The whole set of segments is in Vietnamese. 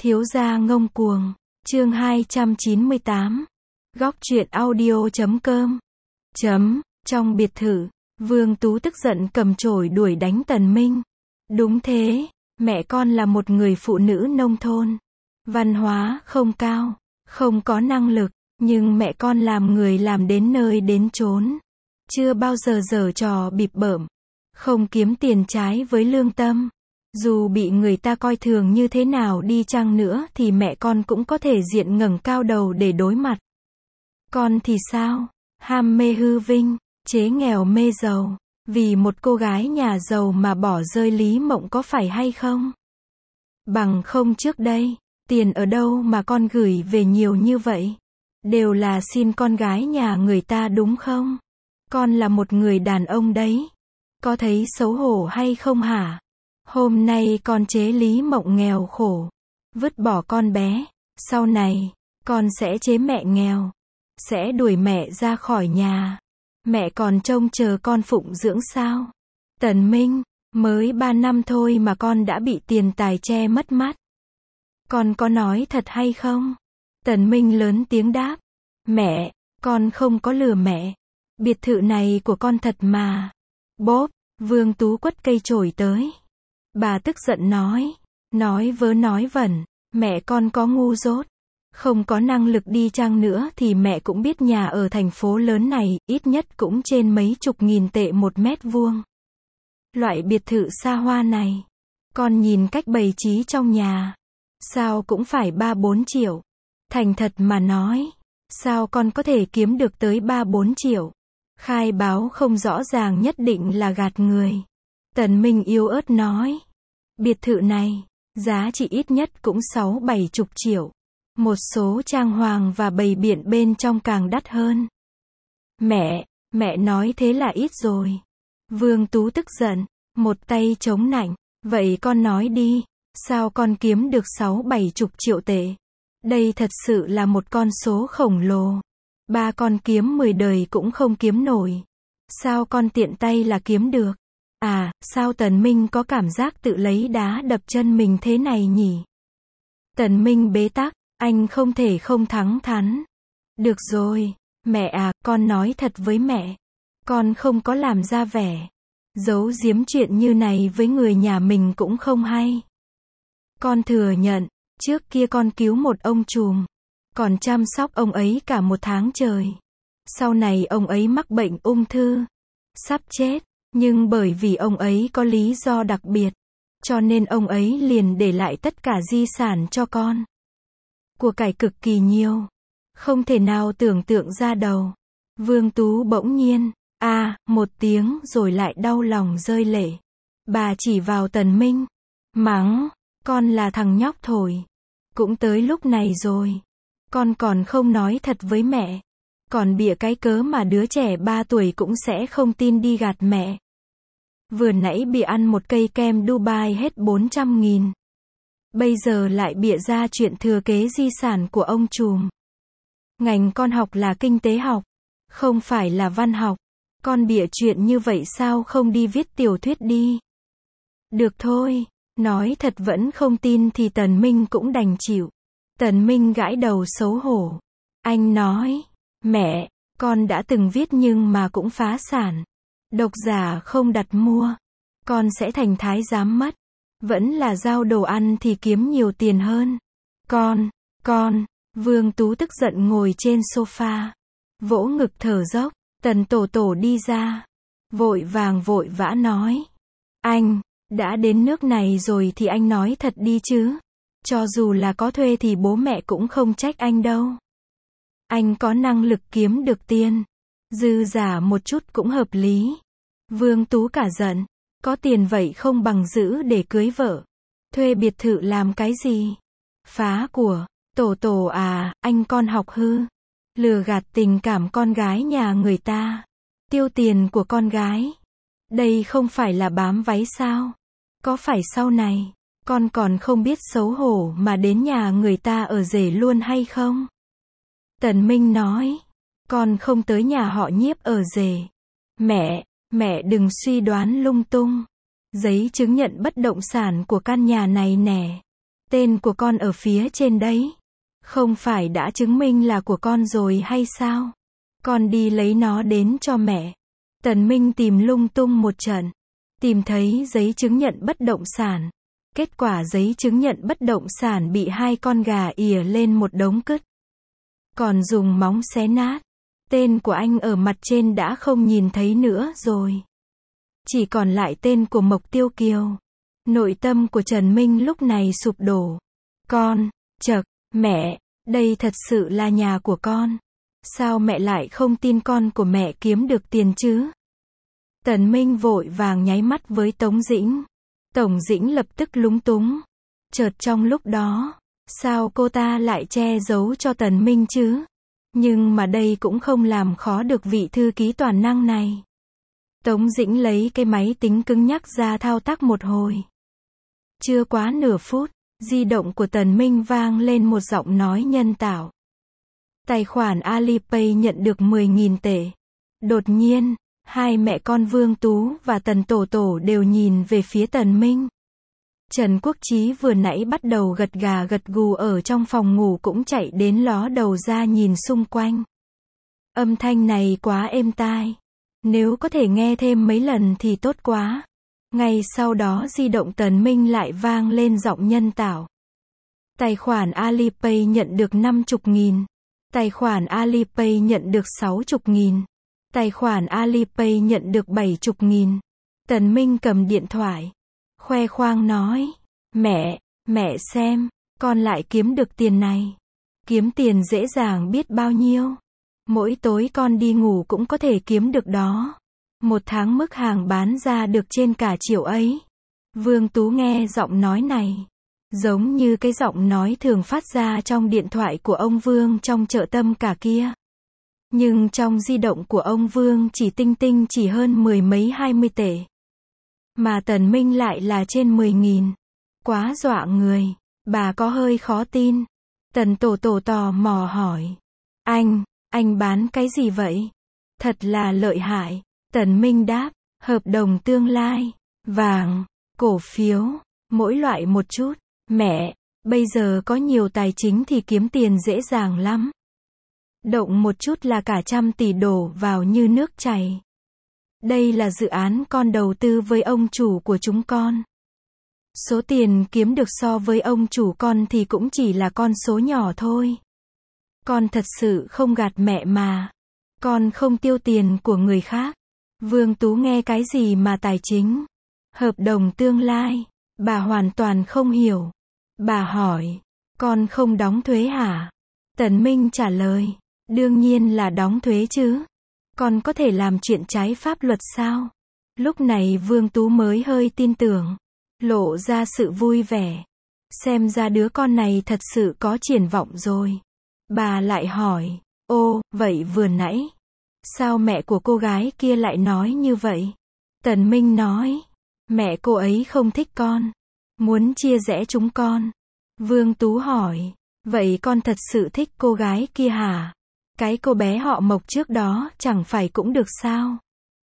Thiếu gia ngông cuồng, chương 298. Góc truyện audio.com. Trong biệt thự, Vương Tú tức giận cầm chổi đuổi đánh Tần Minh. Đúng thế, mẹ con là một người phụ nữ nông thôn. Văn hóa không cao, không có năng lực, nhưng mẹ con làm người làm đến nơi đến chốn. Chưa bao giờ giở trò bịp bợm, không kiếm tiền trái với lương tâm. Dù bị người ta coi thường như thế nào đi chăng nữa thì mẹ con cũng có thể diện ngẩng cao đầu để đối mặt. Con thì sao? Ham mê hư vinh, chế nghèo mê giàu. Vì một cô gái nhà giàu mà bỏ rơi Lý Mộng có phải hay không? Bằng không trước đây, tiền ở đâu mà con gửi về nhiều như vậy? Đều là xin con gái nhà người ta đúng không? Con là một người đàn ông đấy. Có thấy xấu hổ hay không hả? Hôm nay con chế Lý Mộng nghèo khổ, vứt bỏ con bé, sau này, con sẽ chế mẹ nghèo, sẽ đuổi mẹ ra khỏi nhà. Mẹ còn trông chờ con phụng dưỡng sao? Tần Minh, mới 3 năm thôi mà con đã bị tiền tài che mất mắt. Con có nói thật hay không? Tần Minh lớn tiếng đáp. Mẹ, con không có lừa mẹ. Biệt thự này của con thật mà. Bốp, Vương Tú quất cây chổi tới. Bà tức giận nói vớ nói vẩn, mẹ con có ngu dốt, không có năng lực đi chăng nữa thì mẹ cũng biết nhà ở thành phố lớn này, ít nhất cũng trên mấy chục nghìn tệ một mét vuông. Loại biệt thự xa hoa này, con nhìn cách bày trí trong nhà, sao cũng phải 3-4 triệu. Thành thật mà nói, sao con có thể kiếm được tới 3-4 triệu? Khai báo không rõ ràng nhất định là gạt người. Tần Minh yếu ớt nói. Biệt thự này, giá trị ít nhất cũng 6-7 chục triệu. Một số trang hoàng và bày biện bên trong càng đắt hơn. Mẹ nói thế là ít rồi. Vương Tú tức giận, một tay chống nạnh. Vậy con nói đi, sao con kiếm được 6-7 chục triệu tệ? Đây thật sự là một con số khổng lồ. Ba con kiếm 10 đời cũng không kiếm nổi. Sao con tiện tay là kiếm được? À, sao Tần Minh có cảm giác tự lấy đá đập chân mình thế này nhỉ? Tần Minh bế tắc, anh không thể không thẳng thắn. Được rồi, mẹ à, con nói thật với mẹ. Con không có làm ra vẻ. Giấu giếm chuyện như này với người nhà mình cũng không hay. Con thừa nhận, trước kia con cứu một ông trùm. Còn chăm sóc ông ấy cả 1 tháng trời. Sau này ông ấy mắc bệnh ung thư. Sắp chết. Nhưng bởi vì ông ấy có lý do đặc biệt, cho nên ông ấy liền để lại tất cả di sản cho con. Của cải cực kỳ nhiều. Không thể nào tưởng tượng ra đầu. Vương Tú bỗng nhiên, một tiếng rồi lại đau lòng rơi lệ. Bà chỉ vào Tần Minh, mắng, con là thằng nhóc thổi. Cũng tới lúc này rồi. Con còn không nói thật với mẹ. Còn bịa cái cớ mà đứa trẻ 3 tuổi cũng sẽ không tin đi gạt mẹ. Vừa nãy bị ăn một cây kem Dubai hết 400.000. Bây giờ lại bịa ra chuyện thừa kế di sản của ông trùm. Ngành con học là kinh tế học, không phải là văn học. Con bịa chuyện như vậy sao không đi viết tiểu thuyết đi? Được thôi, nói thật vẫn không tin thì Tần Minh cũng đành chịu. Tần Minh gãi đầu xấu hổ. Anh nói, mẹ, con đã từng viết nhưng mà cũng phá sản. Độc giả không đặt mua. Con sẽ thành thái giám mất. Vẫn là giao đồ ăn thì kiếm nhiều tiền hơn. Con. Vương Tú tức giận ngồi trên sofa. Vỗ ngực thở dốc. Tần Tổ Tổ đi ra. Vội vã nói. Anh, đã đến nước này rồi thì anh nói thật đi chứ. Cho dù là có thuê thì bố mẹ cũng không trách anh đâu. Anh có năng lực kiếm được tiền. Dư giả một chút cũng hợp lý. Vương Tú cả giận. Có tiền vậy không bằng giữ để cưới vợ. Thuê biệt thự làm cái gì? Phá của. Tổ Tổ à, anh con học hư. Lừa gạt tình cảm con gái nhà người ta. Tiêu tiền của con gái. Đây không phải là bám váy sao? Có phải sau này, con còn không biết xấu hổ mà đến nhà người ta ở rể luôn hay không? Tần Minh nói. Con không tới nhà họ Nhiếp ở rể. Mẹ đừng suy đoán lung tung. Giấy chứng nhận bất động sản của căn nhà này nè. Tên của con ở phía trên đấy. Không phải đã chứng minh là của con rồi hay sao? Con đi lấy nó đến cho mẹ. Tần Minh tìm lung tung một trận. Tìm thấy giấy chứng nhận bất động sản. Kết quả giấy chứng nhận bất động sản bị 2 con gà ỉa lên một đống cứt. Còn dùng móng xé nát. Tên của anh ở mặt trên đã không nhìn thấy nữa rồi. Chỉ còn lại tên của Mộc Tiêu Kiều. Nội tâm của Trần Minh lúc này sụp đổ. Con, chậc, mẹ, đây thật sự là nhà của con. Sao mẹ lại không tin con của mẹ kiếm được tiền chứ? Tần Minh vội vàng nháy mắt với Tống Dĩnh. Tổng Dĩnh lập tức lúng túng. Chợt trong lúc đó, sao cô ta lại che giấu cho Tần Minh chứ? Nhưng mà đây cũng không làm khó được vị thư ký toàn năng này. Tống Dĩnh lấy cái máy tính cứng nhắc ra thao tác một hồi. Chưa quá nửa phút, di động của Tần Minh vang lên một giọng nói nhân tạo. Tài khoản Alipay nhận được 10.000 tệ. Đột nhiên, 2 mẹ con Vương Tú và Tần Tổ Tổ đều nhìn về phía Tần Minh. Trần Quốc Chí vừa nãy bắt đầu gật gà gật gù ở trong phòng ngủ cũng chạy đến ló đầu ra nhìn xung quanh. Âm thanh này quá êm tai. Nếu có thể nghe thêm mấy lần thì tốt quá. Ngay sau đó di động Tần Minh lại vang lên giọng nhân tạo. Tài khoản Alipay nhận được 50.000. Tài khoản Alipay nhận được 60.000. Tài khoản Alipay nhận được 70.000. Tần Minh cầm điện thoại. Khoe khoang nói. Mẹ xem, con lại kiếm được tiền này. Kiếm tiền dễ dàng biết bao nhiêu. Mỗi tối con đi ngủ cũng có thể kiếm được đó. Một tháng mức hàng bán ra được trên cả triệu ấy. Vương Tú nghe giọng nói này. Giống như cái giọng nói thường phát ra trong điện thoại của ông Vương trong chợ Tâm cả kia. Nhưng trong di động của ông Vương chỉ tinh chỉ hơn 10 mấy 20 tệ. Mà Tần Minh lại là trên 10.000. Quá dọa người. Bà có hơi khó tin. Tần Tổ Tổ tò mò hỏi. Anh bán cái gì vậy? Thật là lợi hại. Tần Minh đáp. Hợp đồng tương lai. Vàng. Cổ phiếu. Mỗi loại một chút. Mẹ, bây giờ có nhiều tài chính thì kiếm tiền dễ dàng lắm. Động một chút là cả 100 tỷ đổ vào như nước chảy. Đây là dự án con đầu tư với ông chủ của chúng con. Số tiền kiếm được so với ông chủ con thì cũng chỉ là con số nhỏ thôi. Con thật sự không gạt mẹ mà. Con không tiêu tiền của người khác. Vương Tú nghe cái gì mà tài chính? Hợp đồng tương lai. Bà hoàn toàn không hiểu. Bà hỏi. Con không đóng thuế hả? Tần Minh trả lời. Đương nhiên là đóng thuế chứ. Con có thể làm chuyện trái pháp luật sao? Lúc này Vương Tú mới hơi tin tưởng. Lộ ra sự vui vẻ. Xem ra đứa con này thật sự có triển vọng rồi. Bà lại hỏi. Ô, vậy vừa nãy. Sao mẹ của cô gái kia lại nói như vậy? Tần Minh nói. Mẹ cô ấy không thích con. Muốn chia rẽ chúng con. Vương Tú hỏi. Vậy con thật sự thích cô gái kia hả? Cái cô bé họ Mộc trước đó chẳng phải cũng được sao?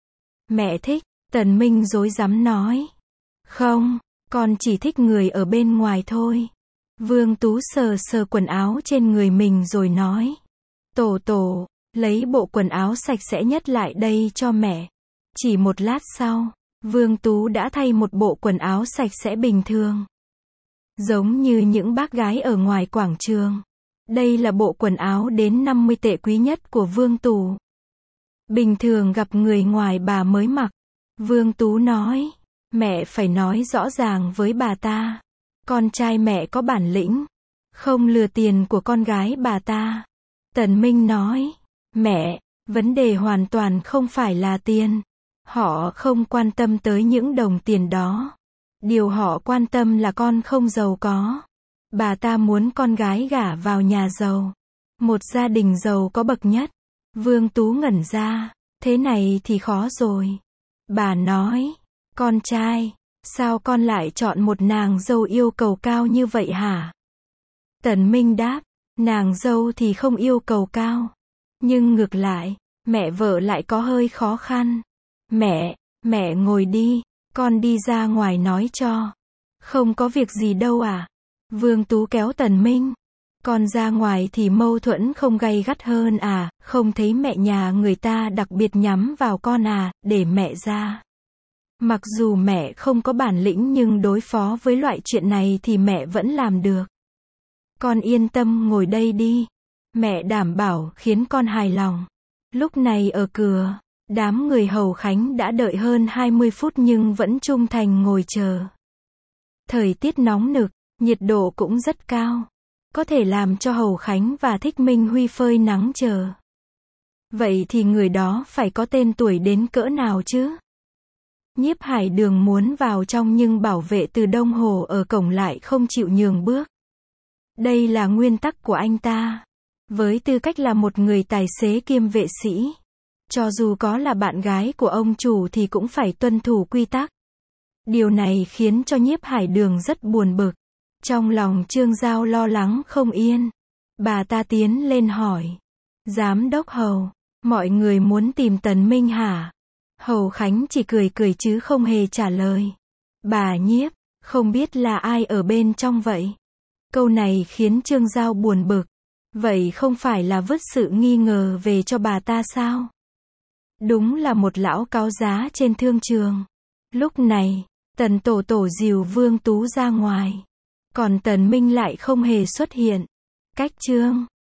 Mẹ thích. Tần Minh rối rắm nói. Không, con chỉ thích người ở bên ngoài thôi. Vương Tú sờ sờ quần áo trên người mình rồi nói. Tổ Tổ, lấy bộ quần áo sạch sẽ nhất lại đây cho mẹ. Chỉ một lát sau, Vương Tú đã thay một bộ quần áo sạch sẽ bình thường. Giống như những bác gái ở ngoài quảng trường. Đây là bộ quần áo đến 50 tệ quý nhất của Vương Tú. Bình thường gặp người ngoài bà mới mặc. Vương Tú nói. Mẹ phải nói rõ ràng với bà ta. Con trai mẹ có bản lĩnh. Không lừa tiền của con gái bà ta. Tần Minh nói. Mẹ, vấn đề hoàn toàn không phải là tiền. Họ không quan tâm tới những đồng tiền đó. Điều họ quan tâm là con không giàu có. Bà ta muốn con gái gả vào nhà giàu. Một gia đình giàu có bậc nhất. Vương Tú ngẩn ra. Thế này thì khó rồi. Bà nói. Con trai, sao con lại chọn một nàng dâu yêu cầu cao như vậy hả? Tần Minh đáp. Nàng dâu thì không yêu cầu cao. Nhưng ngược lại, mẹ vợ lại có hơi khó khăn. Mẹ ngồi đi. Con đi ra ngoài nói cho. Không có việc gì đâu à? Vương Tú kéo Tần Minh. Con ra ngoài thì mâu thuẫn không gay gắt hơn à, không thấy mẹ nhà người ta đặc biệt nhắm vào con à, để mẹ ra. Mặc dù mẹ không có bản lĩnh nhưng đối phó với loại chuyện này thì mẹ vẫn làm được. Con yên tâm ngồi đây đi. Mẹ đảm bảo khiến con hài lòng. Lúc này ở cửa, đám người hầu khánh đã đợi hơn 20 phút nhưng vẫn trung thành ngồi chờ. Thời tiết nóng nực, nhiệt độ cũng rất cao. Có thể làm cho Hầu Khánh và Thích Minh Huy phơi nắng chờ. Vậy thì người đó phải có tên tuổi đến cỡ nào chứ? Nhiếp Hải Đường muốn vào trong nhưng bảo vệ từ Đông Hồ ở cổng lại không chịu nhường bước. Đây là nguyên tắc của anh ta. Với tư cách là một người tài xế kiêm vệ sĩ, cho dù có là bạn gái của ông chủ thì cũng phải tuân thủ quy tắc. Điều này khiến cho Nhiếp Hải Đường rất buồn bực. Trong lòng Trương Giao lo lắng không yên. Bà ta tiến lên hỏi. Giám đốc Hầu, mọi người muốn tìm Tần Minh hả? Hầu Khánh chỉ cười cười chứ không hề trả lời. Bà Nhiếp, không biết là ai ở bên trong vậy? Câu này khiến Trương Giao buồn bực. Vậy không phải là vứt sự nghi ngờ về cho bà ta sao? Đúng là một lão cáo giá trên thương trường. Lúc này, Tần Tổ Tổ dìu Vương Tú ra ngoài. Còn Tần Minh lại không hề xuất hiện. Cách chương